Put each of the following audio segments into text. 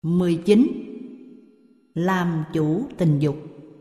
19. Làm chủ tình dục.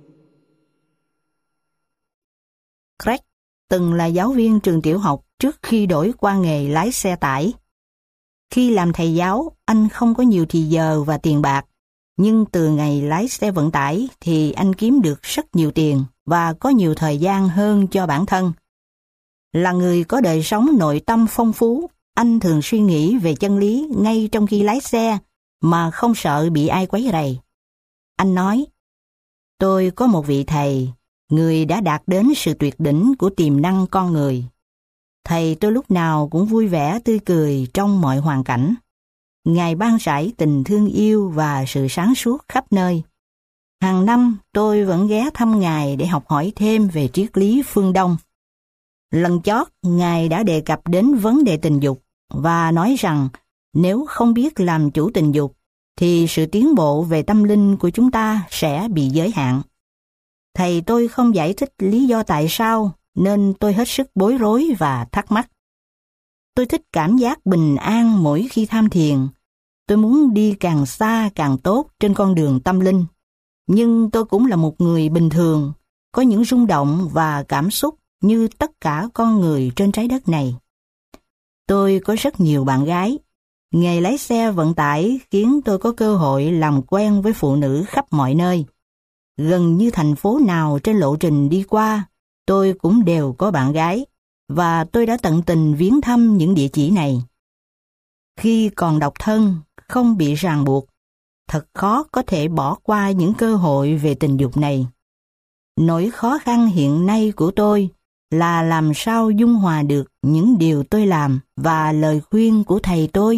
Craig từng là giáo viên trường tiểu học trước khi đổi qua nghề lái xe tải. Khi làm thầy giáo, anh không có nhiều thì giờ và tiền bạc, nhưng từ ngày lái xe vận tải thì anh kiếm được rất nhiều tiền và có nhiều thời gian hơn cho bản thân. Là người có đời sống nội tâm phong phú, anh thường suy nghĩ về chân lý ngay trong khi lái xe mà không sợ bị ai quấy rầy. Anh nói, tôi có một vị thầy, người đã đạt đến sự tuyệt đỉnh của tiềm năng con người. Thầy tôi lúc nào cũng vui vẻ tươi cười trong mọi hoàn cảnh. Ngài ban rãi tình thương yêu và sự sáng suốt khắp nơi. Hàng năm tôi vẫn ghé thăm Ngài để học hỏi thêm về triết lý phương Đông. Lần chót, Ngài đã đề cập đến vấn đề tình dục và nói rằng nếu không biết làm chủ tình dục, thì sự tiến bộ về tâm linh của chúng ta sẽ bị giới hạn. Thầy tôi không giải thích lý do tại sao, nên tôi hết sức bối rối và thắc mắc. Tôi thích cảm giác bình an mỗi khi tham thiền. Tôi muốn đi càng xa càng tốt trên con đường tâm linh. Nhưng tôi cũng là một người bình thường, có những rung động và cảm xúc như tất cả con người trên trái đất này. Tôi có rất nhiều bạn gái. Nghề lái xe vận tải khiến tôi có cơ hội làm quen với phụ nữ khắp mọi nơi. Gần như thành phố nào trên lộ trình đi qua, tôi cũng đều có bạn gái, và tôi đã tận tình viếng thăm những địa chỉ này. Khi còn độc thân, không bị ràng buộc, thật khó có thể bỏ qua những cơ hội về tình dục này. Nỗi khó khăn hiện nay của tôi là làm sao dung hòa được những điều tôi làm và lời khuyên của thầy tôi.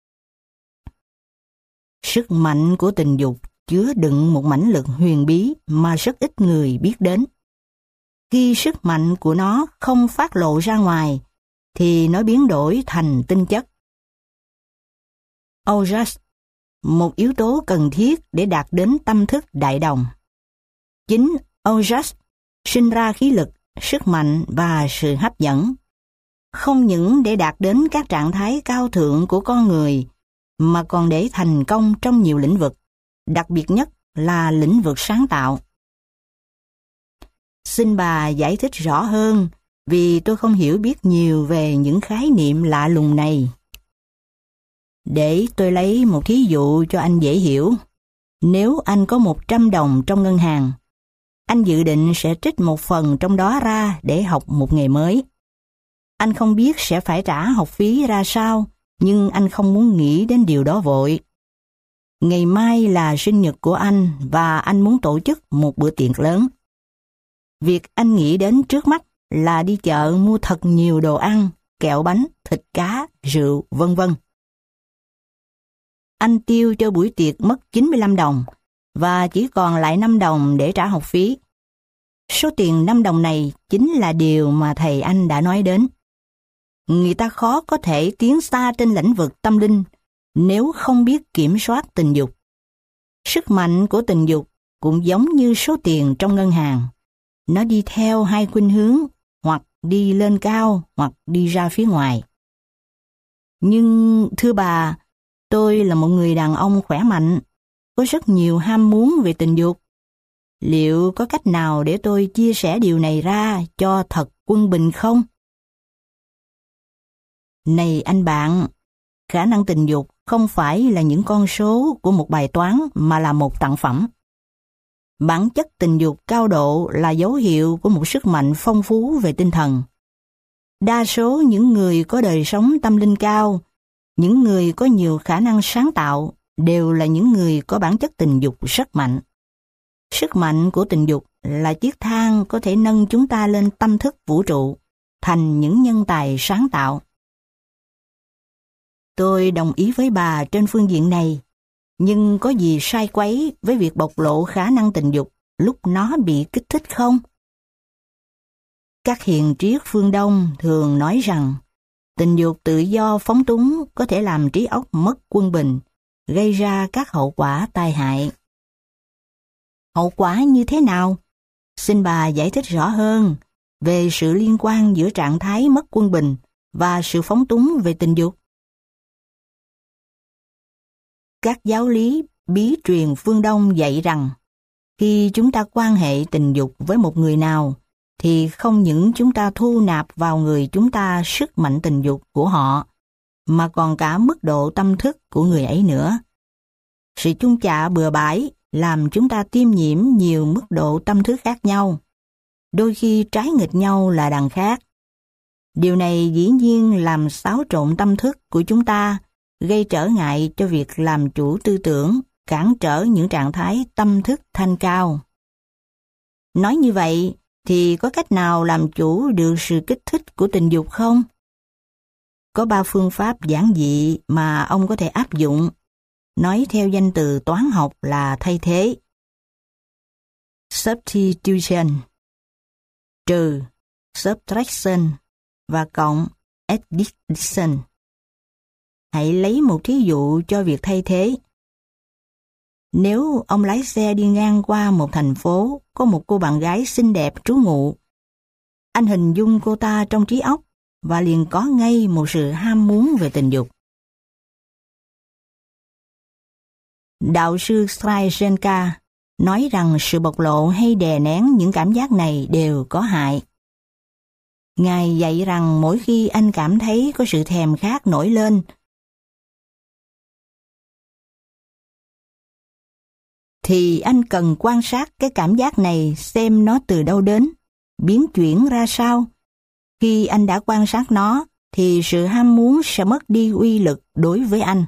Sức mạnh của tình dục chứa đựng một mãnh lực huyền bí mà rất ít người biết đến. Khi sức mạnh của nó không phát lộ ra ngoài, thì nó biến đổi thành tinh chất. Orgasm, một yếu tố cần thiết để đạt đến tâm thức đại đồng. Chính orgasm sinh ra khí lực, sức mạnh và sự hấp dẫn. Không những để đạt đến các trạng thái cao thượng của con người, mà còn để thành công trong nhiều lĩnh vực, đặc biệt nhất là lĩnh vực sáng tạo. Xin bà giải thích rõ hơn, vì tôi không hiểu biết nhiều về những khái niệm lạ lùng này. Để tôi lấy một thí dụ cho anh dễ hiểu. Nếu anh có 100 đồng trong ngân hàng, anh dự định sẽ trích một phần trong đó ra để học một nghề mới. Anh không biết sẽ phải trả học phí ra sao, nhưng anh không muốn nghĩ đến điều đó vội. Ngày mai là sinh nhật của anh và anh muốn tổ chức một bữa tiệc lớn. Việc anh nghĩ đến trước mắt là đi chợ mua thật nhiều đồ ăn, kẹo bánh, thịt cá, rượu, vân vân. Anh tiêu cho buổi tiệc mất 95 đồng và chỉ còn lại 5 đồng để trả học phí. Số tiền 5 đồng này chính là điều mà thầy anh đã nói đến. Người ta khó có thể tiến xa trên lĩnh vực tâm linh nếu không biết kiểm soát tình dục. Sức mạnh của tình dục cũng giống như số tiền trong ngân hàng. Nó đi theo hai khuynh hướng, hoặc đi lên cao hoặc đi ra phía ngoài. Nhưng thưa bà, tôi là một người đàn ông khỏe mạnh, có rất nhiều ham muốn về tình dục. Liệu có cách nào để tôi chia sẻ điều này ra cho thật quân bình không? Này anh bạn, khả năng tình dục không phải là những con số của một bài toán mà là một tặng phẩm. Bản chất tình dục cao độ là dấu hiệu của một sức mạnh phong phú về tinh thần. Đa số những người có đời sống tâm linh cao, những người có nhiều khả năng sáng tạo, đều là những người có bản chất tình dục rất mạnh. Sức mạnh của tình dục là chiếc thang có thể nâng chúng ta lên tâm thức vũ trụ, thành những nhân tài sáng tạo. Tôi đồng ý với bà trên phương diện này, nhưng có gì sai quấy với việc bộc lộ khả năng tình dục lúc nó bị kích thích không? Các hiền triết phương Đông thường nói rằng tình dục tự do phóng túng có thể làm trí óc mất quân bình, gây ra các hậu quả tai hại. Hậu quả như thế nào? Xin bà giải thích rõ hơn về sự liên quan giữa trạng thái mất quân bình và sự phóng túng về tình dục. các giáo lý bí truyền phương Đông dạy rằng khi chúng ta quan hệ tình dục với một người nào, thì không những chúng ta thu nạp vào người chúng ta sức mạnh tình dục của họ, mà còn cả mức độ tâm thức của người ấy nữa. Sự chung chạ bừa bãi làm chúng ta tiêm nhiễm nhiều mức độ tâm thức khác nhau, đôi khi trái nghịch nhau là đằng khác. Điều này dĩ nhiên làm xáo trộn tâm thức của chúng ta, gây trở ngại cho việc làm chủ tư tưởng, cản trở những trạng thái tâm thức thanh cao. Nói như vậy, thì có cách nào làm chủ được sự kích thích của tình dục không? Có 3 phương pháp giản dị mà ông có thể áp dụng, nói theo danh từ toán học là thay thế. Substitution, trừ, subtraction và cộng, addition. Hãy lấy một thí dụ cho việc thay thế. Nếu ông lái xe đi ngang qua một thành phố, có một cô bạn gái xinh đẹp trú ngụ. Anh hình dung cô ta trong trí óc và liền có ngay một sự ham muốn về tình dục. Đạo sư Sri nói rằng sự bộc lộ hay đè nén những cảm giác này đều có hại. Ngài dạy rằng mỗi khi anh cảm thấy có sự thèm khát nổi lên, thì anh cần quan sát cái cảm giác này xem nó từ đâu đến, biến chuyển ra sao. Khi anh đã quan sát nó, thì sự ham muốn sẽ mất đi uy lực đối với anh.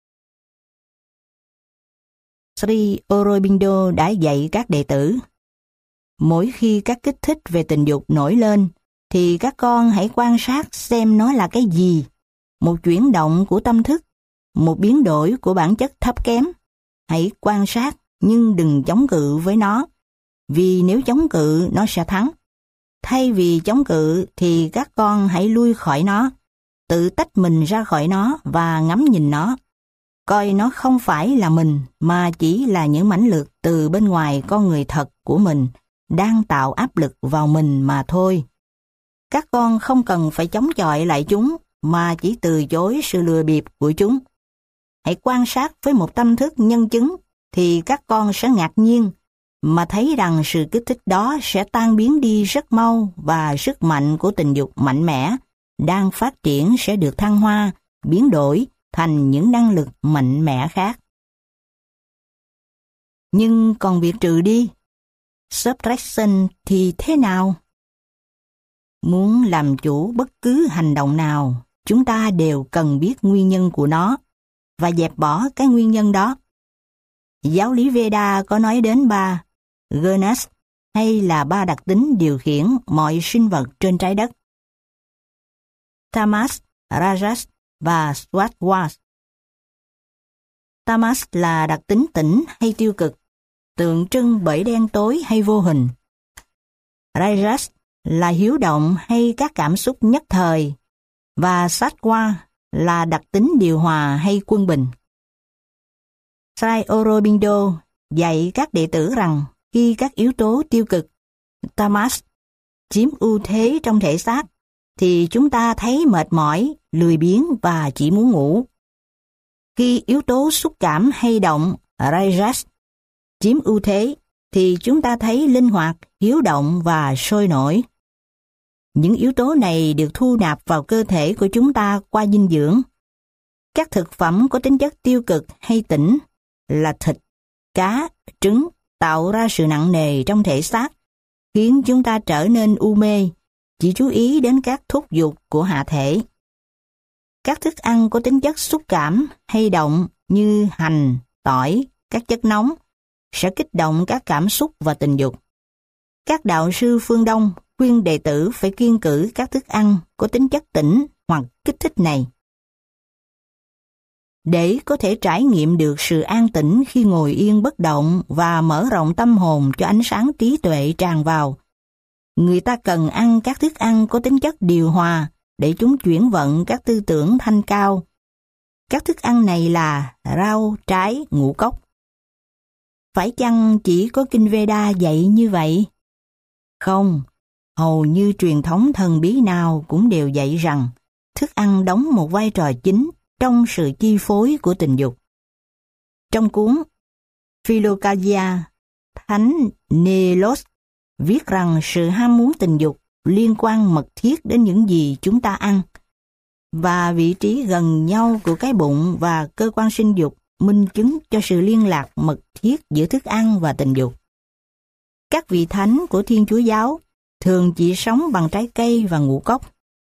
Sri Aurobindo đã dạy các đệ tử, mỗi khi các kích thích về tình dục nổi lên, thì các con hãy quan sát xem nó là cái gì, một chuyển động của tâm thức, một biến đổi của bản chất thấp kém. Hãy quan sát nhưng đừng chống cự với nó, vì nếu chống cự nó sẽ thắng. Thay vì chống cự thì các con hãy lui khỏi nó, tự tách mình ra khỏi nó và ngắm nhìn nó. Coi nó không phải là mình mà chỉ là những mãnh lực từ bên ngoài con người thật của mình đang tạo áp lực vào mình mà thôi. Các con không cần phải chống chọi lại chúng mà chỉ từ chối sự lừa bịp của chúng. Hãy quan sát với một tâm thức nhân chứng thì các con sẽ ngạc nhiên mà thấy rằng sự kích thích đó sẽ tan biến đi rất mau và sức mạnh của tình dục mạnh mẽ đang phát triển sẽ được thăng hoa, biến đổi thành những năng lực mạnh mẽ khác. Nhưng còn việc trừ đi, subtraction thì thế nào? Muốn làm chủ bất cứ hành động nào, chúng ta đều cần biết nguyên nhân của nó và dẹp bỏ cái nguyên nhân đó. Giáo lý Veda có nói đến 3 gunas hay là 3 đặc tính điều khiển mọi sinh vật trên trái đất: Tamas, Rajas và Sattva. Tamas là đặc tính tĩnh hay tiêu cực, tượng trưng bởi đen tối hay vô hình. Rajas là hiếu động hay các cảm xúc nhất thời, và Sattva là đặc tính điều hòa hay quân bình. Sri Aurobindo dạy các đệ tử rằng khi các yếu tố tiêu cực, Tamas, chiếm ưu thế trong thể xác, thì chúng ta thấy mệt mỏi, lười biếng và chỉ muốn ngủ. Khi yếu tố xúc cảm hay động, Rajas, chiếm ưu thế, thì chúng ta thấy linh hoạt, hiếu động và sôi nổi. Những yếu tố này được thu nạp vào cơ thể của chúng ta qua dinh dưỡng. Các thực phẩm có tính chất tiêu cực hay tĩnh là thịt, cá, trứng tạo ra sự nặng nề trong thể xác, khiến chúng ta trở nên u mê, chỉ chú ý đến các thúc giục của hạ thể. Các thức ăn có tính chất xúc cảm hay động như hành, tỏi, các chất nóng sẽ kích động các cảm xúc và tình dục. Các đạo sư phương Đông khuyên đệ tử phải kiêng cữ các thức ăn có tính chất tĩnh hoặc kích thích này. Để có thể trải nghiệm được sự an tĩnh khi ngồi yên bất động và mở rộng tâm hồn cho ánh sáng trí tuệ tràn vào, người ta cần ăn các thức ăn có tính chất điều hòa để chúng chuyển vận các tư tưởng thanh cao. Các thức ăn này là rau, trái, ngũ cốc. Phải chăng chỉ có Kinh Veda dạy như vậy? Không, hầu như truyền thống thần bí nào cũng đều dạy rằng thức ăn đóng một vai trò chính trong sự chi phối của tình dục. Trong cuốn Philokalia, Thánh Nelos viết rằng sự ham muốn tình dục liên quan mật thiết đến những gì chúng ta ăn, và vị trí gần nhau của cái bụng và cơ quan sinh dục minh chứng cho sự liên lạc mật thiết giữa thức ăn và tình dục. Các vị thánh của Thiên Chúa giáo thường chỉ sống bằng trái cây và ngũ cốc.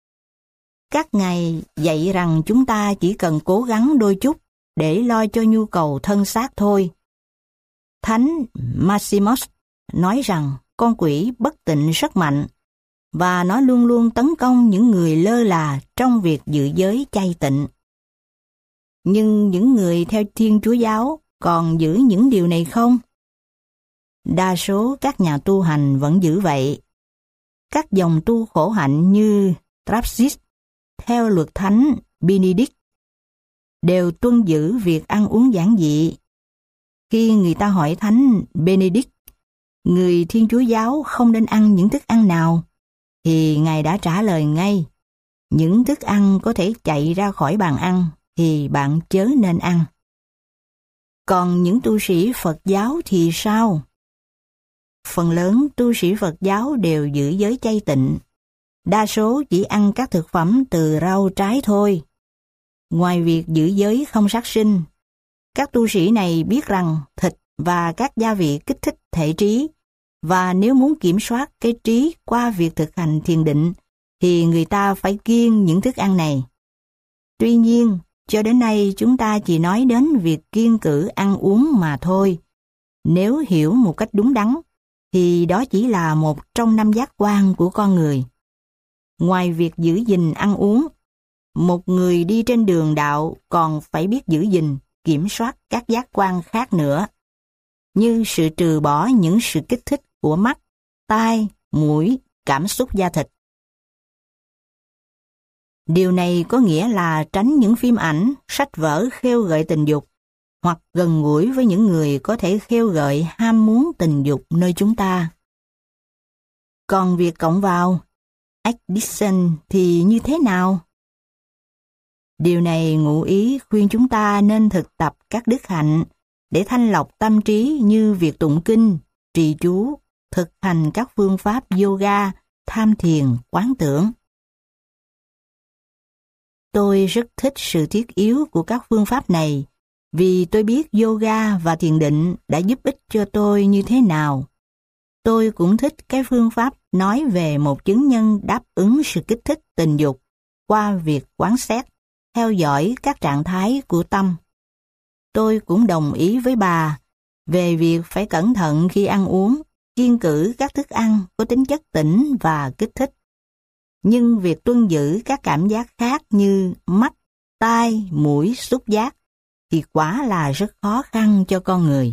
Các ngài dạy rằng chúng ta chỉ cần cố gắng đôi chút để lo cho nhu cầu thân xác thôi. Thánh Maximus nói rằng con quỷ bất tịnh rất mạnh, và nó luôn luôn tấn công những người lơ là trong việc giữ giới chay tịnh. Nhưng những người theo Thiên Chúa giáo còn giữ những điều này không? Đa số các nhà tu hành vẫn giữ vậy. Các dòng tu khổ hạnh như Trappist, theo luật thánh Benedict, đều tuân giữ việc ăn uống giản dị. Khi người ta hỏi thánh Benedict, người Thiên Chúa giáo không nên ăn những thức ăn nào, thì ngài đã trả lời ngay, những thức ăn có thể chạy ra khỏi bàn ăn thì bạn chớ nên ăn. Còn những tu sĩ Phật giáo thì sao? Phần lớn tu sĩ Phật giáo đều giữ giới chay tịnh, đa số chỉ ăn các thực phẩm từ rau trái thôi. Ngoài việc giữ giới không sát sinh, các tu sĩ này biết rằng thịt và các gia vị kích thích thể trí, và nếu muốn kiểm soát cái trí qua việc thực hành thiền định, thì người ta phải kiêng những thức ăn này. Tuy nhiên, cho đến nay chúng ta chỉ nói đến việc kiêng cữ ăn uống mà thôi. Nếu hiểu một cách đúng đắn, thì đó chỉ là một trong 5 giác quan của con người. Ngoài việc giữ gìn ăn uống, một người đi trên đường đạo còn phải biết giữ gìn, kiểm soát các giác quan khác nữa, như sự trừ bỏ những sự kích thích của mắt, tai, mũi, cảm xúc da thịt. Điều này có nghĩa là tránh những phim ảnh, sách vở khêu gợi tình dục, hoặc gần gũi với những người có thể khêu gợi ham muốn tình dục nơi chúng ta. Còn việc cộng vào addiction thì như thế nào? Điều này ngụ ý khuyên chúng ta nên thực tập các đức hạnh để thanh lọc tâm trí, như việc tụng kinh, trì chú, thực hành các phương pháp yoga, tham thiền, quán tưởng. Tôi rất thích sự thiết yếu của các phương pháp này, vì tôi biết yoga và thiền định đã giúp ích cho tôi như thế nào. Tôi cũng thích cái phương pháp nói về một chứng nhân đáp ứng sự kích thích tình dục qua việc quán xét, theo dõi các trạng thái của tâm. Tôi cũng đồng ý với bà về việc phải cẩn thận khi ăn uống, kiêng cữ các thức ăn có tính chất tỉnh và kích thích. Nhưng việc tuân giữ các cảm giác khác như mắt, tai, mũi, xúc giác thì quả là rất khó khăn cho con người.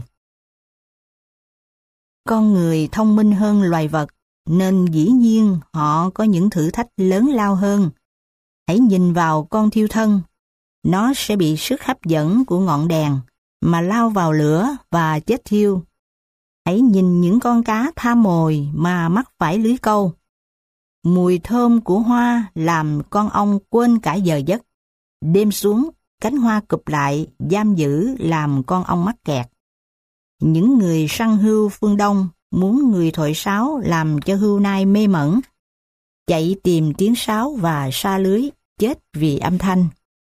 Con người thông minh hơn loài vật, nên dĩ nhiên họ có những thử thách lớn lao hơn. Hãy nhìn vào con thiêu thân, nó sẽ bị sức hấp dẫn của ngọn đèn mà lao vào lửa và chết thiêu. Hãy nhìn những con cá tha mồi mà mắc phải lưới câu. Mùi thơm của hoa làm con ong quên cả giờ giấc. Đêm xuống, cánh hoa cụp lại, giam giữ làm con ong mắc kẹt. Những người săn hươu phương Đông muốn người thổi sáo làm cho hươu nai mê mẩn, chạy tìm tiếng sáo và sa lưới, chết vì âm thanh.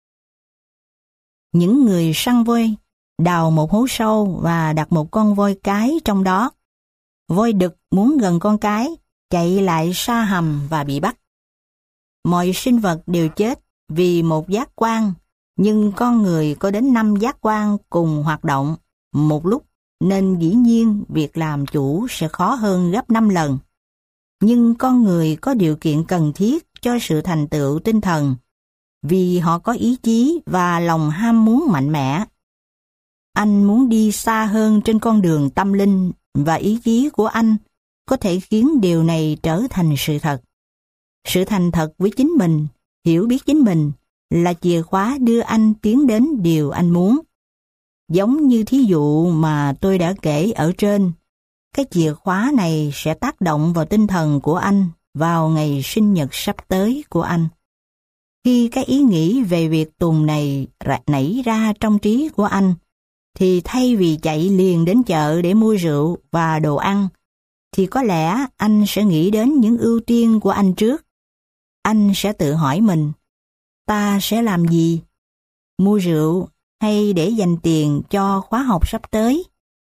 Những người săn voi đào một hố sâu và đặt một con voi cái trong đó. Voi đực muốn gần con cái, chạy lại sa hầm và bị bắt. Mọi sinh vật đều chết vì một giác quan, nhưng con người có đến 5 giác quan cùng hoạt động một lúc, nên dĩ nhiên việc làm chủ sẽ khó hơn gấp 5 lần. Nhưng con người có điều kiện cần thiết cho sự thành tựu tinh thần, vì họ có ý chí và lòng ham muốn mạnh mẽ. Anh muốn đi xa hơn trên con đường tâm linh, và ý chí của anh có thể khiến điều này trở thành sự thật. Sự thành thật với chính mình, hiểu biết chính mình, là chìa khóa đưa anh tiến đến điều anh muốn. Giống như thí dụ mà tôi đã kể ở trên, cái chìa khóa này sẽ tác động vào tinh thần của anh vào ngày sinh nhật sắp tới của anh. Khi cái ý nghĩ về việc tùng này nảy ra trong trí của anh, thì thay vì chạy liền đến chợ để mua rượu và đồ ăn, thì có lẽ anh sẽ nghĩ đến những ưu tiên của anh trước. Anh sẽ tự hỏi mình, ta sẽ làm gì? Mua rượu hay để dành tiền cho khóa học sắp tới?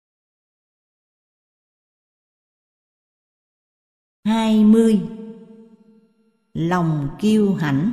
20. Lòng kiêu hãnh.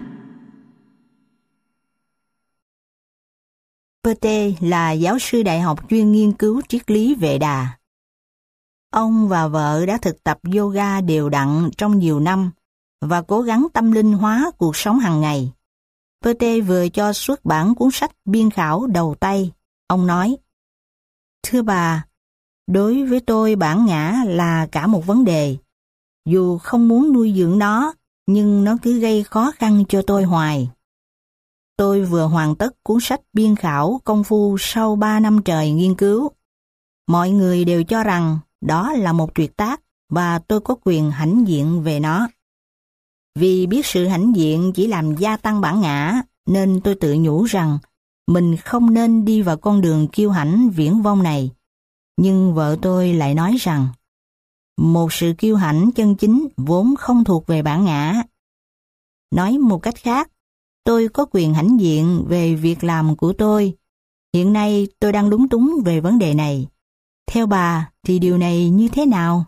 Pete là giáo sư đại học chuyên nghiên cứu triết lý Vệ Đà. Ông và vợ đã thực tập yoga đều đặn trong nhiều năm và cố gắng tâm linh hóa cuộc sống hàng ngày. Pete vừa cho xuất bản cuốn sách biên khảo đầu tay. Ông nói, thưa bà, đối với tôi bản ngã là cả một vấn đề. Dù không muốn nuôi dưỡng nó, nhưng nó cứ gây khó khăn cho tôi hoài. Tôi vừa hoàn tất cuốn sách biên khảo công phu sau 3 năm trời nghiên cứu. Mọi người đều cho rằng đó là một tuyệt tác và tôi có quyền hãnh diện về nó. Vì biết sự hãnh diện chỉ làm gia tăng bản ngã, nên tôi tự nhủ rằng mình không nên đi vào con đường kiêu hãnh viển vông này. Nhưng vợ tôi lại nói rằng một sự kiêu hãnh chân chính vốn không thuộc về bản ngã. Nói một cách khác, tôi có quyền hãnh diện về việc làm của tôi. Hiện nay tôi đang lúng túng về vấn đề này. Theo bà thì điều này như thế nào?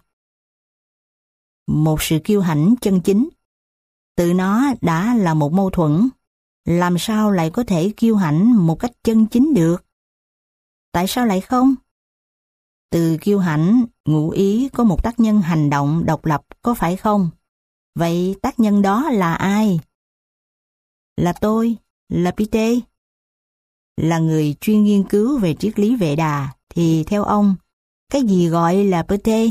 Một sự kiêu hãnh chân chính, tự nó đã là một mâu thuẫn. Làm sao lại có thể kiêu hãnh một cách chân chính được? Tại sao lại không? Từ kiêu hãnh, ngụ ý có một tác nhân hành động độc lập, có phải không? Vậy tác nhân đó là ai? Là tôi, là Pete. Là người chuyên nghiên cứu về triết lý Vệ Đà, thì theo ông, cái gì gọi là Pete?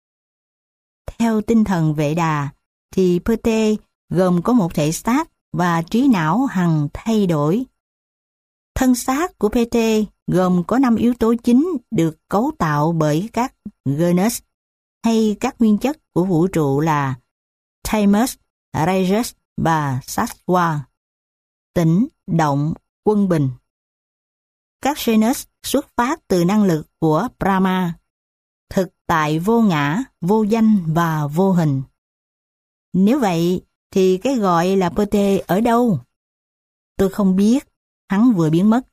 Theo tinh thần Vệ Đà, thì Pete gồm có một thể xác và trí não hằng thay đổi. Thân xác của Pete gồm có 5 yếu tố chính được cấu tạo bởi các genus hay các nguyên chất của vũ trụ là Thymus, Rajas và Sattva, tĩnh, động, quân bình. Các genus xuất phát từ năng lực của Brahma, thực tại vô ngã, vô danh và vô hình. Nếu vậy, thì cái gọi là Pete ở đâu? Tôi không biết, hắn vừa biến mất.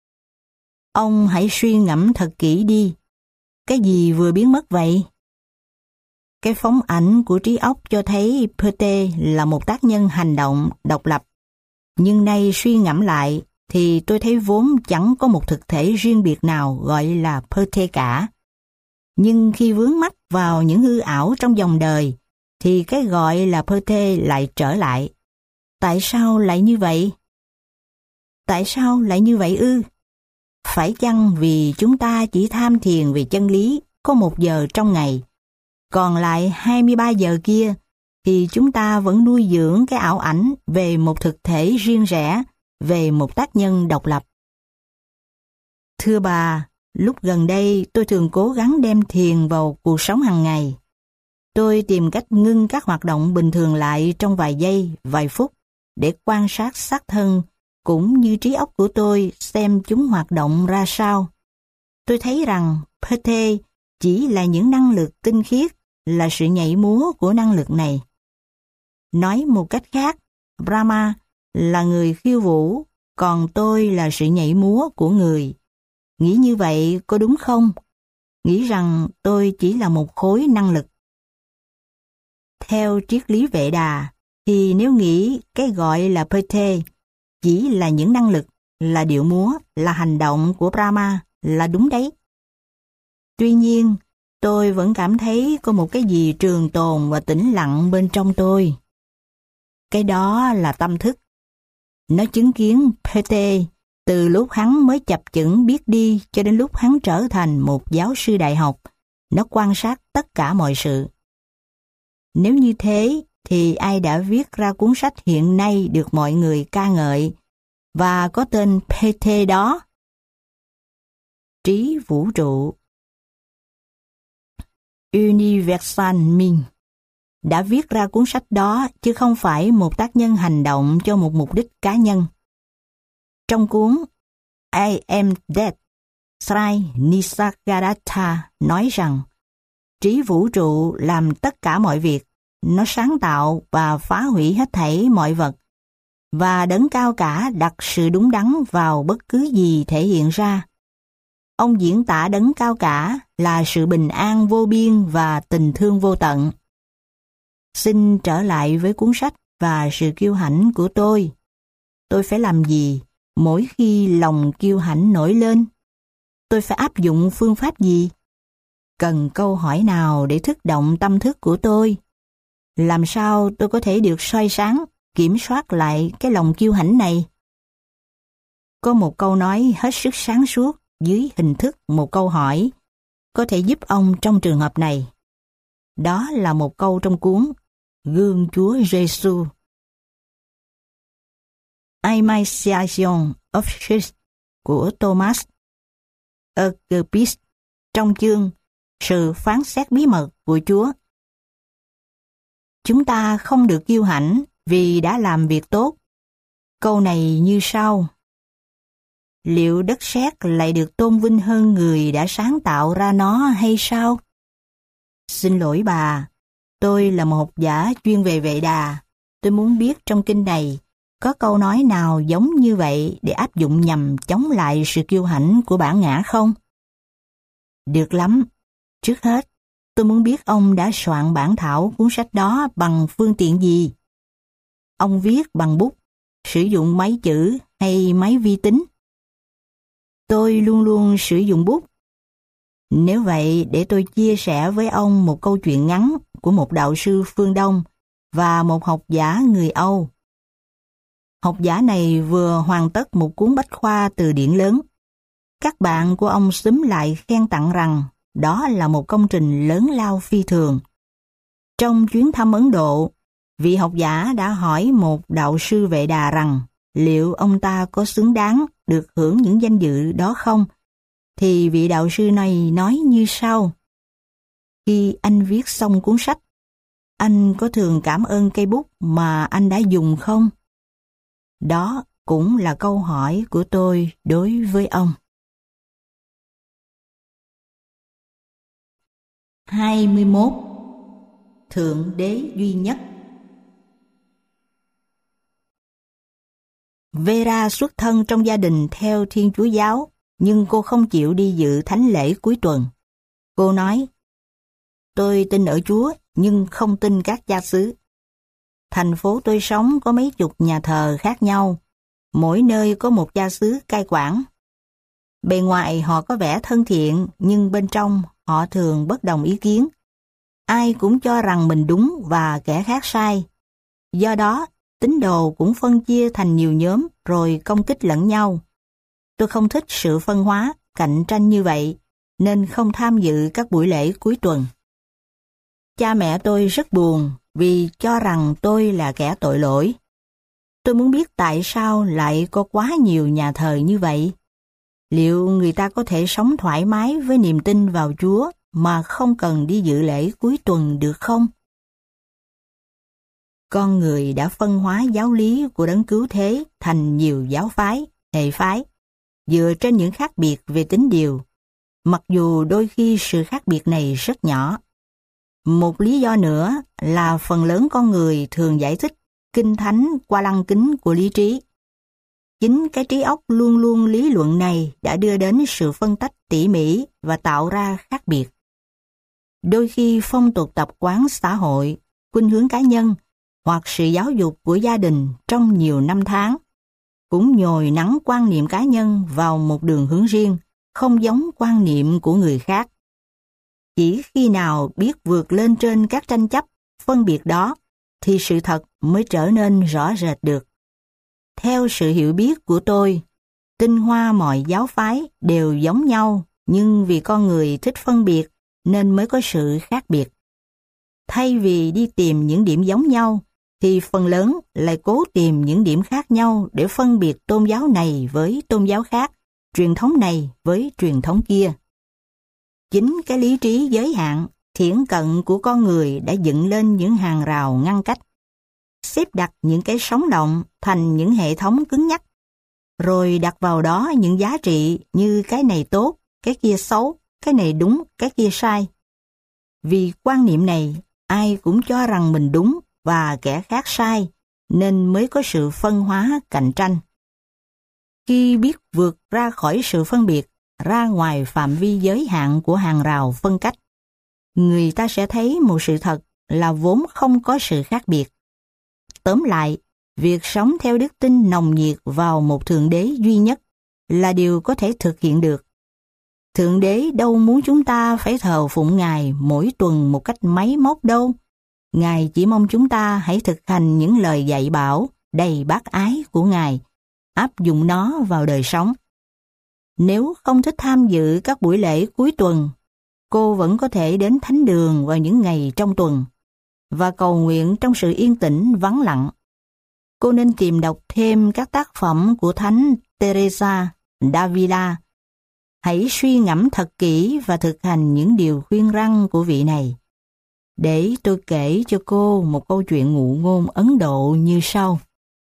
Ông hãy suy ngẫm thật kỹ đi. Cái gì vừa biến mất vậy? Cái phóng ảnh của trí óc cho thấy Pete là một tác nhân hành động độc lập. Nhưng nay suy ngẫm lại, thì tôi thấy vốn chẳng có một thực thể riêng biệt nào gọi là Pete cả. Nhưng khi vướng mắc vào những hư ảo trong dòng đời, thì cái gọi là Pete lại trở lại. Tại sao lại như vậy? Tại sao lại như vậy ư? Phải chăng vì chúng ta chỉ tham thiền về chân lý có 1 giờ trong ngày, còn lại 23 giờ kia thì chúng ta vẫn nuôi dưỡng cái ảo ảnh về một thực thể riêng rẽ, về một tác nhân độc lập? Thưa bà, lúc gần đây tôi thường cố gắng đem thiền vào cuộc sống hàng ngày. Tôi tìm cách ngưng các hoạt động bình thường lại trong vài giây, vài phút để quan sát xác thân cũng như trí óc của tôi xem chúng hoạt động ra sao. Tôi thấy rằng Pete chỉ là những năng lực tinh khiết, là sự nhảy múa của năng lực này. Nói một cách khác, Brahma là người khiêu vũ, còn tôi là sự nhảy múa của người. Nghĩ như vậy có đúng không? Nghĩ rằng tôi chỉ là một khối năng lực. Theo triết lý Vệ Đà, thì nếu nghĩ cái gọi là Pete chỉ là những năng lực, là điệu múa, là hành động của Brahma, là đúng đấy. Tuy nhiên, tôi vẫn cảm thấy có một cái gì trường tồn và tĩnh lặng bên trong tôi. Cái đó là tâm thức. Nó chứng kiến Pete từ lúc hắn mới chập chững biết đi cho đến lúc hắn trở thành một giáo sư đại học. Nó quan sát tất cả mọi sự. Nếu như thế, thì ai đã viết ra cuốn sách hiện nay được mọi người ca ngợi và có tên Pete đó? Trí vũ trụ Universal Minh đã viết ra cuốn sách đó, chứ không phải một tác nhân hành động cho một mục đích cá nhân. Trong cuốn I Am Dead, Sri Nisargadatta nói rằng trí vũ trụ làm tất cả mọi việc, nó sáng tạo và phá hủy hết thảy mọi vật, và đấng cao cả đặt sự đúng đắn vào bất cứ gì thể hiện ra. Ông diễn tả đấng cao cả là sự bình an vô biên và tình thương vô tận. Xin trở lại với cuốn sách và sự kiêu hãnh của tôi. Tôi phải làm gì mỗi khi lòng kiêu hãnh nổi lên? Tôi phải áp dụng phương pháp gì? Cần câu hỏi nào để thức động tâm thức của tôi? Làm sao tôi có thể được soi sáng, kiểm soát lại cái lòng kiêu hãnh này? Có một câu nói hết sức sáng suốt dưới hình thức một câu hỏi có thể giúp ông trong trường hợp này. Đó là một câu trong cuốn Gương Chúa Giêsu. Imitation of Christ của Thomas Erkepis trong chương Sự phán xét bí mật của Chúa. Chúng ta không được kiêu hãnh vì đã làm việc tốt. Câu này như sau: liệu đất sét lại được tôn vinh hơn người đã sáng tạo ra nó hay sao? Xin lỗi bà, tôi là một học giả chuyên về Vệ Đà. Tôi muốn biết trong kinh này có câu nói nào giống như vậy để áp dụng nhằm chống lại sự kiêu hãnh của bản ngã không? Được lắm. Trước hết, tôi muốn biết ông đã soạn bản thảo cuốn sách đó bằng phương tiện gì? Ông viết bằng bút, sử dụng máy chữ hay máy vi tính? Tôi luôn luôn sử dụng bút. Nếu vậy, để tôi chia sẻ với ông một câu chuyện ngắn của một đạo sư phương Đông và một học giả người Âu. Học giả này vừa hoàn tất một cuốn bách khoa từ điển lớn. Các bạn của ông xúm lại khen tặng rằng đó là một công trình lớn lao phi thường. Trong chuyến thăm Ấn Độ, vị học giả đã hỏi một đạo sư Vệ Đà rằng liệu ông ta có xứng đáng được hưởng những danh dự đó không? Thì vị đạo sư này nói như sau: khi anh viết xong cuốn sách, anh có thường cảm ơn cây bút mà anh đã dùng không? Đó cũng là câu hỏi của tôi đối với ông. 21. Thượng Đế duy nhất. Vera xuất thân trong gia đình theo Thiên Chúa giáo, nhưng cô không chịu đi dự thánh lễ cuối tuần. Cô nói, tôi tin ở Chúa, nhưng không tin các cha xứ. Thành phố tôi sống có mấy chục nhà thờ khác nhau, mỗi nơi có một cha xứ cai quản. Bề ngoài họ có vẻ thân thiện, nhưng bên trong họ thường bất đồng ý kiến. Ai cũng cho rằng mình đúng và kẻ khác sai. Do đó, tín đồ cũng phân chia thành nhiều nhóm rồi công kích lẫn nhau. Tôi không thích sự phân hóa, cạnh tranh như vậy, nên không tham dự các buổi lễ cuối tuần. Cha mẹ tôi rất buồn vì cho rằng tôi là kẻ tội lỗi. Tôi muốn biết tại sao lại có quá nhiều nhà thờ như vậy. Liệu người ta có thể sống thoải mái với niềm tin vào Chúa mà không cần đi dự lễ cuối tuần được không? Con người đã phân hóa giáo lý của đấng cứu thế thành nhiều giáo phái, hệ phái, dựa trên những khác biệt về tính điều, mặc dù đôi khi sự khác biệt này rất nhỏ. Một lý do nữa là phần lớn con người thường giải thích kinh thánh qua lăng kính của lý trí. Chính cái trí óc luôn luôn lý luận này đã đưa đến sự phân tách tỉ mỉ và tạo ra khác biệt. Đôi khi phong tục tập quán xã hội, khuynh hướng cá nhân hoặc sự giáo dục của gia đình trong nhiều năm tháng cũng nhồi nắng quan niệm cá nhân vào một đường hướng riêng, không giống quan niệm của người khác. Chỉ khi nào biết vượt lên trên các tranh chấp, phân biệt đó, thì sự thật mới trở nên rõ rệt được. Theo sự hiểu biết của tôi, tinh hoa mọi giáo phái đều giống nhau, nhưng vì con người thích phân biệt nên mới có sự khác biệt. Thay vì đi tìm những điểm giống nhau, thì phần lớn lại cố tìm những điểm khác nhau để phân biệt tôn giáo này với tôn giáo khác, truyền thống này với truyền thống kia. Chính cái lý trí giới hạn, thiển cận của con người đã dựng lên những hàng rào ngăn cách, xếp đặt những cái sống động thành những hệ thống cứng nhắc, rồi đặt vào đó những giá trị như cái này tốt, cái kia xấu, cái này đúng, cái kia sai. Vì quan niệm này, ai cũng cho rằng mình đúng và kẻ khác sai, nên mới có sự phân hóa cạnh tranh. Khi biết vượt ra khỏi sự phân biệt, ra ngoài phạm vi giới hạn của hàng rào phân cách, người ta sẽ thấy một sự thật là vốn không có sự khác biệt. Tóm lại, việc sống theo đức tin nồng nhiệt vào một Thượng Đế duy nhất là điều có thể thực hiện được. Thượng Đế đâu muốn chúng ta phải thờ phụng Ngài mỗi tuần một cách máy móc đâu. Ngài chỉ mong chúng ta hãy thực hành những lời dạy bảo đầy bác ái của Ngài, áp dụng nó vào đời sống. Nếu không thích tham dự các buổi lễ cuối tuần, cô vẫn có thể đến thánh đường vào những ngày trong tuần và cầu nguyện trong sự yên tĩnh vắng lặng. Cô nên tìm đọc thêm các tác phẩm của Thánh Teresa d'Avila. Hãy suy ngẫm thật kỹ và thực hành những điều khuyên răn của vị này. Để tôi kể cho cô một câu chuyện ngụ ngôn Ấn Độ như sau.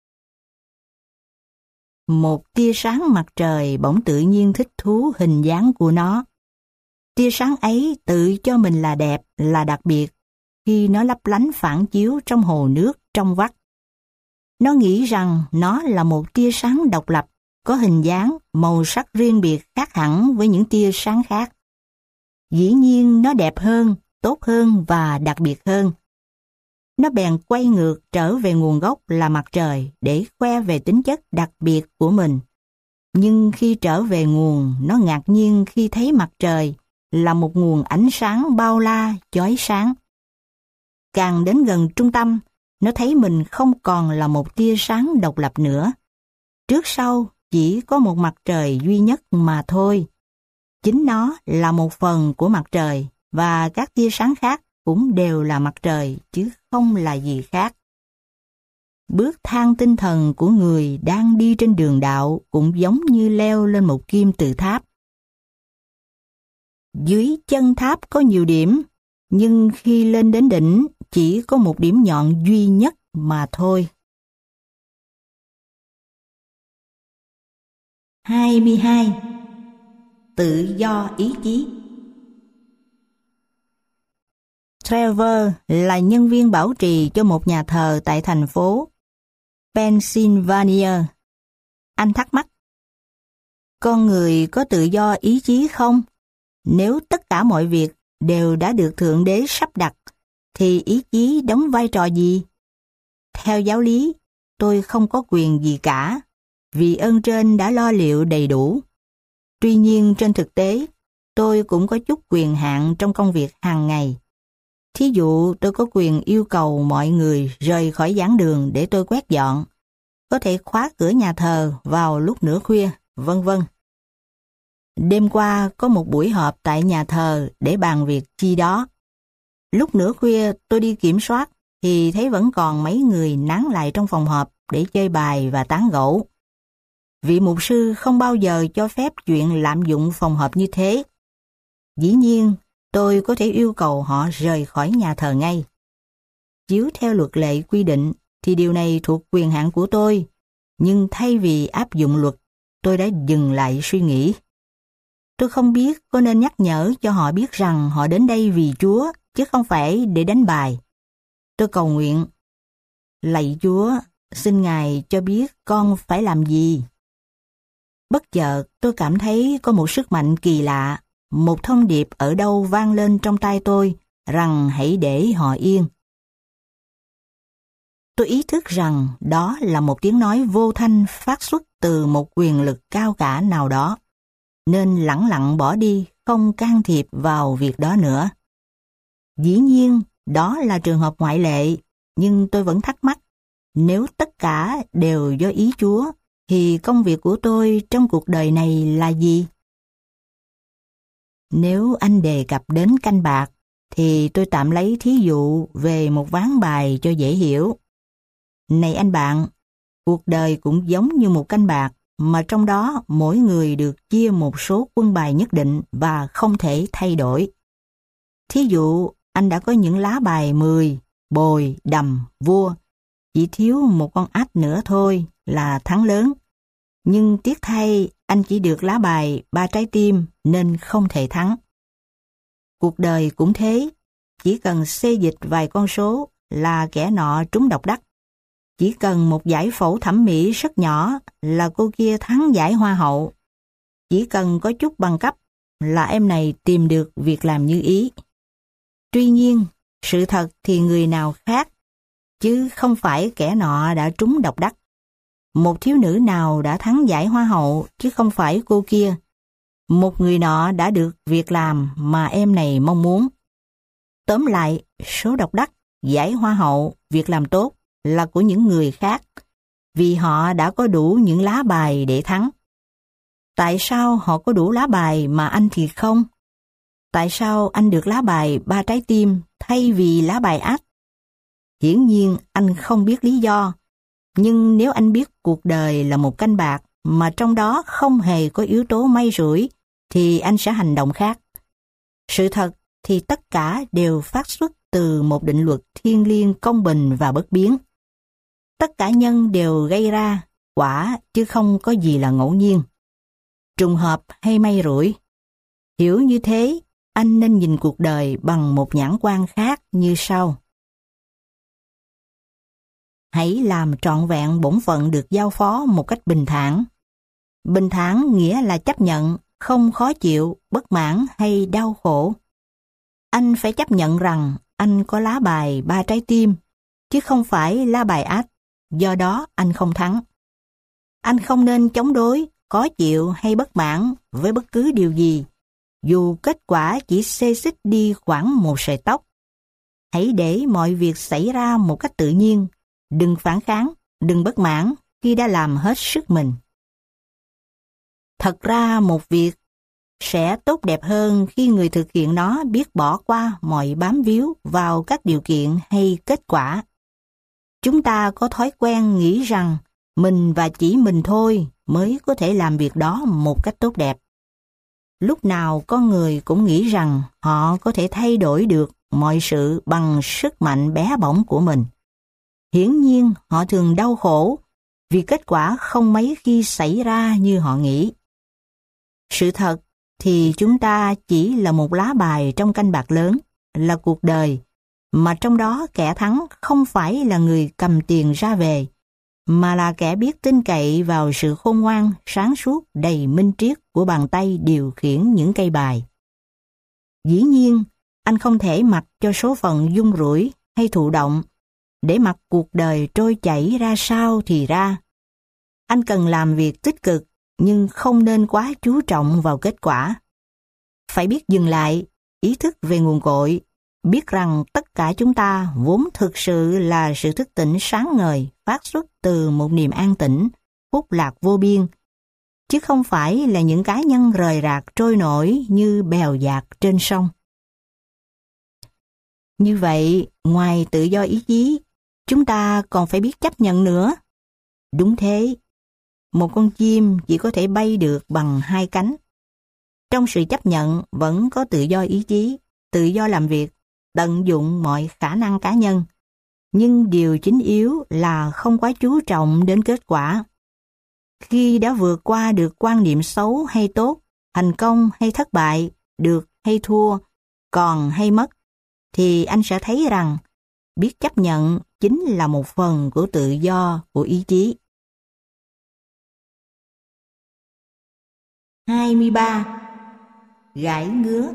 Một tia sáng mặt trời bỗng tự nhiên thích thú hình dáng của nó. Tia sáng ấy tự cho mình là đẹp, là đặc biệt, khi nó lấp lánh phản chiếu trong hồ nước trong vắt. Nó nghĩ rằng nó là một tia sáng độc lập, có hình dáng, màu sắc riêng biệt khác hẳn với những tia sáng khác. Dĩ nhiên nó đẹp hơn, tốt hơn và đặc biệt hơn. Nó bèn quay ngược trở về nguồn gốc là mặt trời để khoe về tính chất đặc biệt của mình. Nhưng khi trở về nguồn, nó ngạc nhiên khi thấy mặt trời là một nguồn ánh sáng bao la, chói sáng. Càng đến gần trung tâm, nó thấy mình không còn là một tia sáng độc lập nữa. Trước sau chỉ có một mặt trời duy nhất mà thôi. Chính nó là một phần của mặt trời và các tia sáng khác cũng đều là mặt trời chứ không là gì khác. Bước thang tinh thần của người đang đi trên đường đạo cũng giống như leo lên một kim tự tháp. Dưới chân tháp có nhiều điểm, nhưng khi lên đến đỉnh chỉ có một điểm nhọn duy nhất mà thôi. 22. Tự do ý chí. Trevor là nhân viên bảo trì cho một nhà thờ tại thành phố Pennsylvania. Anh thắc mắc, con người có tự do ý chí không? Nếu tất cả mọi việc đều đã được Thượng Đế sắp đặt, thì ý chí đóng vai trò gì? Theo giáo lý, tôi không có quyền gì cả, vì ơn trên đã lo liệu đầy đủ. Tuy nhiên trên thực tế, tôi cũng có chút quyền hạn trong công việc hàng ngày. Thí dụ tôi có quyền yêu cầu mọi người rời khỏi giảng đường để tôi quét dọn, có thể khóa cửa nhà thờ vào lúc nửa khuya, vân vân. Đêm qua có một buổi họp tại nhà thờ để bàn việc chi đó. Lúc nửa khuya tôi đi kiểm soát thì thấy vẫn còn mấy người nán lại trong phòng họp để chơi bài và tán gẫu. Vị mục sư không bao giờ cho phép chuyện lạm dụng phòng họp như thế. Dĩ nhiên, tôi có thể yêu cầu họ rời khỏi nhà thờ ngay. Chiếu theo luật lệ quy định thì điều này thuộc quyền hạn của tôi, nhưng thay vì áp dụng luật, tôi đã dừng lại suy nghĩ. Tôi không biết có nên nhắc nhở cho họ biết rằng họ đến đây vì Chúa, chứ không phải để đánh bài. Tôi cầu nguyện, lạy Chúa, xin Ngài cho biết con phải làm gì. Bất chợt tôi cảm thấy có một sức mạnh kỳ lạ, một thông điệp ở đâu vang lên trong tai tôi rằng hãy để họ yên. Tôi ý thức rằng đó là một tiếng nói vô thanh phát xuất từ một quyền lực cao cả nào đó, nên lẳng lặng bỏ đi, không can thiệp vào việc đó nữa. Dĩ nhiên, đó là trường hợp ngoại lệ, nhưng tôi vẫn thắc mắc, nếu tất cả đều do ý Chúa, thì công việc của tôi trong cuộc đời này là gì? Nếu anh đề cập đến canh bạc, thì tôi tạm lấy thí dụ về một ván bài cho dễ hiểu. Này anh bạn, cuộc đời cũng giống như một canh bạc, mà trong đó mỗi người được chia một số quân bài nhất định và không thể thay đổi. Thí dụ, anh đã có những lá bài 10, bồi, đầm, vua, chỉ thiếu một con át nữa thôi là thắng lớn. Nhưng tiếc thay, anh chỉ được lá bài 3 trái tim nên không thể thắng. Cuộc đời cũng thế, chỉ cần xê dịch vài con số là kẻ nọ trúng độc đắc. Chỉ cần một giải phẫu thẩm mỹ rất nhỏ là cô kia thắng giải hoa hậu. Chỉ cần có chút bằng cấp là em này tìm được việc làm như ý. Tuy nhiên, sự thật thì người nào khác, chứ không phải kẻ nọ đã trúng độc đắc. Một thiếu nữ nào đã thắng giải hoa hậu, chứ không phải cô kia. Một người nọ đã được việc làm mà em này mong muốn. Tóm lại, số độc đắc, giải hoa hậu, việc làm tốt là của những người khác, vì họ đã có đủ những lá bài để thắng. Tại sao họ có đủ lá bài mà anh thì không? Tại sao anh được lá bài 3 trái tim thay vì lá bài ác? Hiển nhiên anh không biết lý do, nhưng nếu anh biết cuộc đời là một canh bạc mà trong đó không hề có yếu tố may rủi, thì anh sẽ hành động khác. Sự thật thì tất cả đều phát xuất từ một định luật thiêng liêng công bình và bất biến. Tất cả nhân đều gây ra quả, chứ không có gì là ngẫu nhiên, trùng hợp hay may rủi. Hiểu như thế, anh nên nhìn cuộc đời bằng một nhãn quan khác như sau. Hãy làm trọn vẹn bổn phận được giao phó một cách bình thản. Bình thản nghĩa là chấp nhận, không khó chịu, bất mãn hay đau khổ. Anh phải chấp nhận rằng anh có lá bài 3 trái tim, chứ không phải lá bài ác, do đó anh không thắng. Anh không nên chống đối, khó chịu hay bất mãn với bất cứ điều gì, dù kết quả chỉ xê xích đi khoảng một sợi tóc. Hãy để mọi việc xảy ra một cách tự nhiên, đừng phản kháng, đừng bất mãn khi đã làm hết sức mình. Thật ra một việc sẽ tốt đẹp hơn khi người thực hiện nó biết bỏ qua mọi bám víu vào các điều kiện hay kết quả. Chúng ta có thói quen nghĩ rằng mình và chỉ mình thôi mới có thể làm việc đó một cách tốt đẹp. Lúc nào con người cũng nghĩ rằng họ có thể thay đổi được mọi sự bằng sức mạnh bé bỏng của mình. Hiển nhiên họ thường đau khổ vì kết quả không mấy khi xảy ra như họ nghĩ. Sự thật thì chúng ta chỉ là một lá bài trong canh bạc lớn, là cuộc đời, mà trong đó kẻ thắng không phải là người cầm tiền ra về, mà là kẻ biết tin cậy vào sự khôn ngoan, sáng suốt, đầy minh triết của bàn tay điều khiển những cây bài. Dĩ nhiên, anh không thể mặc cho số phận dung rủi hay thụ động, để mặc cuộc đời trôi chảy ra sao thì ra. Anh cần làm việc tích cực, nhưng không nên quá chú trọng vào kết quả. Phải biết dừng lại, ý thức về nguồn cội, biết rằng tất cả chúng ta vốn thực sự là sự thức tỉnh sáng ngời phát xuất từ một niềm an tĩnh, phúc lạc vô biên, chứ không phải là những cá nhân rời rạc trôi nổi như bèo dạt trên sông. Như vậy, ngoài tự do ý chí, chúng ta còn phải biết chấp nhận nữa. Đúng thế, một con chim chỉ có thể bay được bằng 2 cánh. Trong sự chấp nhận vẫn có tự do ý chí, tự do làm việc, tận dụng mọi khả năng cá nhân. Nhưng điều chính yếu là không quá chú trọng đến kết quả. Khi đã vượt qua được quan niệm xấu hay tốt, thành công hay thất bại, được hay thua, còn hay mất, thì anh sẽ thấy rằng biết chấp nhận chính là một phần của tự do của ý chí. 23. Gãi ngứa.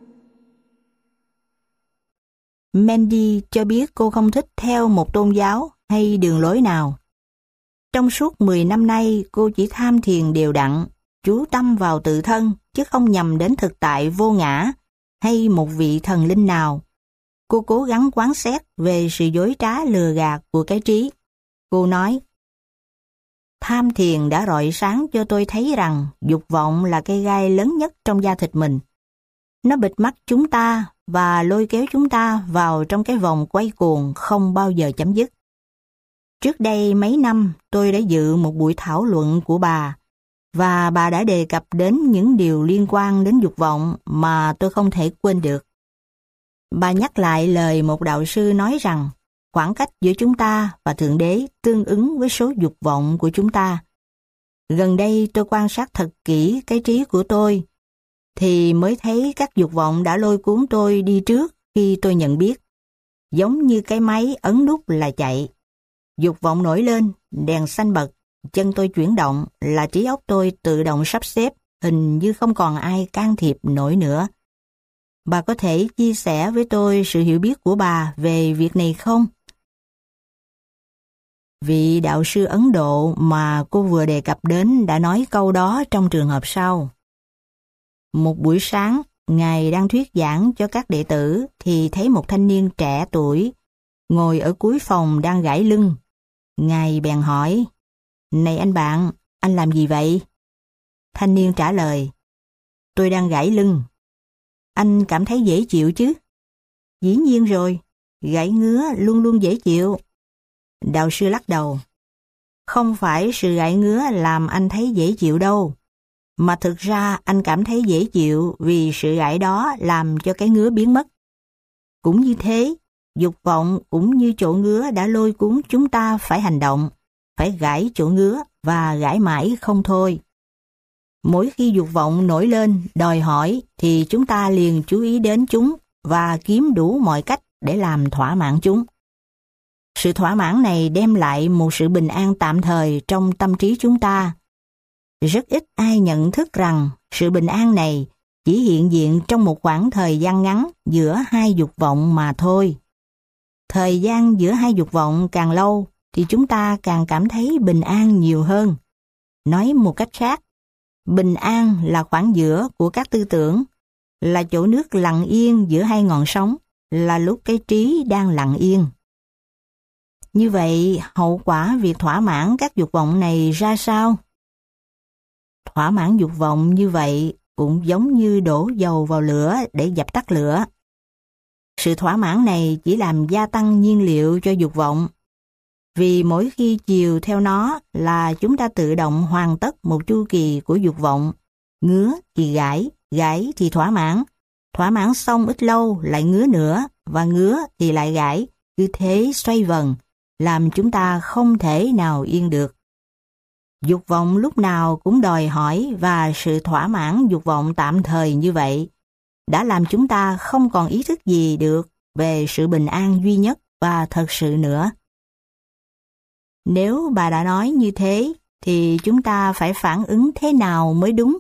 Mandy cho biết cô không thích theo một tôn giáo hay đường lối nào. Trong suốt 10 năm nay, cô chỉ tham thiền đều đặn, chú tâm vào tự thân, chứ không nhằm đến thực tại vô ngã hay một vị thần linh nào. Cô cố gắng quán xét về sự dối trá lừa gạt của cái trí. Cô nói, tham thiền đã rọi sáng cho tôi thấy rằng dục vọng là cây gai lớn nhất trong da thịt mình. Nó bịt mắt chúng ta và lôi kéo chúng ta vào trong cái vòng quay cuồng không bao giờ chấm dứt. Trước đây mấy năm tôi đã dự một buổi thảo luận của bà, và bà đã đề cập đến những điều liên quan đến dục vọng mà tôi không thể quên được. Bà nhắc lại lời một đạo sư nói rằng khoảng cách giữa chúng ta và Thượng Đế tương ứng với số dục vọng của chúng ta. Gần đây tôi quan sát thật kỹ cái trí của tôi, thì mới thấy các dục vọng đã lôi cuốn tôi đi trước khi tôi nhận biết. Giống như cái máy ấn nút là chạy. Dục vọng nổi lên, đèn xanh bật, chân tôi chuyển động là trí óc tôi tự động sắp xếp, hình như không còn ai can thiệp nổi nữa. Bà có thể chia sẻ với tôi sự hiểu biết của bà về việc này không? Vị đạo sư Ấn Độ mà cô vừa đề cập đến đã nói câu đó trong trường hợp sau. Một buổi sáng, Ngài đang thuyết giảng cho các đệ tử thì thấy một thanh niên trẻ tuổi ngồi ở cuối phòng đang gãi lưng. Ngài bèn hỏi, "Này anh bạn, anh làm gì vậy?" Thanh niên trả lời, "Tôi đang gãi lưng." "Anh cảm thấy dễ chịu chứ?" "Dĩ nhiên rồi, gãi ngứa luôn luôn dễ chịu." Đạo sư lắc đầu, "Không phải sự gãi ngứa làm anh thấy dễ chịu đâu, mà thực ra anh cảm thấy dễ chịu vì sự gãi đó làm cho cái ngứa biến mất. Cũng như thế, dục vọng cũng như chỗ ngứa đã lôi cuốn chúng ta phải hành động, phải gãi chỗ ngứa và gãi mãi không thôi. Mỗi khi dục vọng nổi lên, đòi hỏi thì chúng ta liền chú ý đến chúng và kiếm đủ mọi cách để làm thỏa mãn chúng. Sự thỏa mãn này đem lại một sự bình an tạm thời trong tâm trí chúng ta. Rất ít ai nhận thức rằng sự bình an này chỉ hiện diện trong một khoảng thời gian ngắn giữa hai dục vọng mà thôi. Thời gian giữa hai dục vọng càng lâu thì chúng ta càng cảm thấy bình an nhiều hơn. Nói một cách khác, bình an là khoảng giữa của các tư tưởng, là chỗ nước lặng yên giữa hai ngọn sóng, là lúc cái trí đang lặng yên. Như vậy, hậu quả việc thỏa mãn các dục vọng này ra sao? Thỏa mãn dục vọng như vậy cũng giống như đổ dầu vào lửa để dập tắt lửa. Sự thỏa mãn này chỉ làm gia tăng nhiên liệu cho dục vọng, vì mỗi khi chiều theo nó là chúng ta tự động hoàn tất một chu kỳ của dục vọng. Ngứa thì gãi, gãi thì thỏa mãn xong ít lâu lại ngứa nữa, và ngứa thì lại gãi, cứ thế xoay vần, làm chúng ta không thể nào yên được. Dục vọng lúc nào cũng đòi hỏi, và sự thỏa mãn dục vọng tạm thời như vậy đã làm chúng ta không còn ý thức gì được về sự bình an duy nhất và thật sự nữa. Nếu bà đã nói như thế, thì chúng ta phải phản ứng thế nào mới đúng?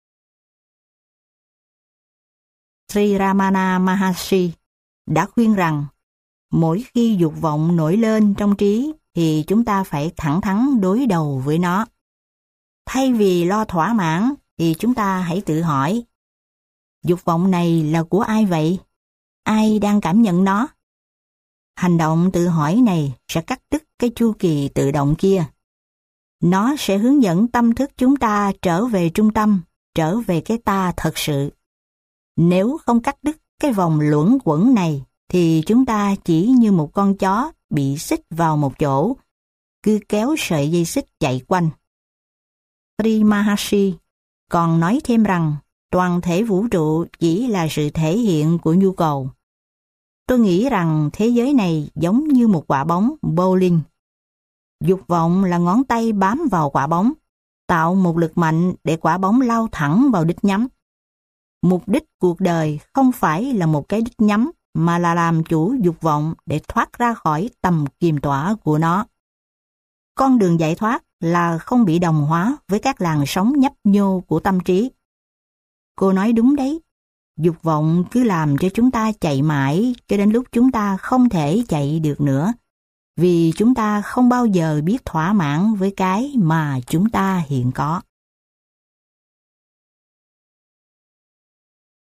Sri Ramana Maharshi đã khuyên rằng mỗi khi dục vọng nổi lên trong trí thì chúng ta phải thẳng thắn đối đầu với nó. Thay vì lo thỏa mãn thì chúng ta hãy tự hỏi, dục vọng này là của ai vậy? Ai đang cảm nhận nó? Hành động tự hỏi này sẽ cắt đứt cái chu kỳ tự động kia. Nó sẽ hướng dẫn tâm thức chúng ta trở về trung tâm, trở về cái ta thật sự. Nếu không cắt đứt cái vòng luẩn quẩn này, thì chúng ta chỉ như một con chó bị xích vào một chỗ, cứ kéo sợi dây xích chạy quanh. Sri Maharshi còn nói thêm rằng toàn thể vũ trụ chỉ là sự thể hiện của nhu cầu. Tôi nghĩ rằng thế giới này giống như một quả bóng bowling. Dục vọng là ngón tay bám vào quả bóng, tạo một lực mạnh để quả bóng lao thẳng vào đích nhắm. Mục đích cuộc đời không phải là một cái đích nhắm, mà là làm chủ dục vọng để thoát ra khỏi tầm kiềm tỏa của nó. Con đường giải thoát là không bị đồng hóa với các làn sóng nhấp nhô của tâm trí. Cô nói đúng đấy, dục vọng cứ làm cho chúng ta chạy mãi cho đến lúc chúng ta không thể chạy được nữa, vì chúng ta không bao giờ biết thỏa mãn với cái mà chúng ta hiện có.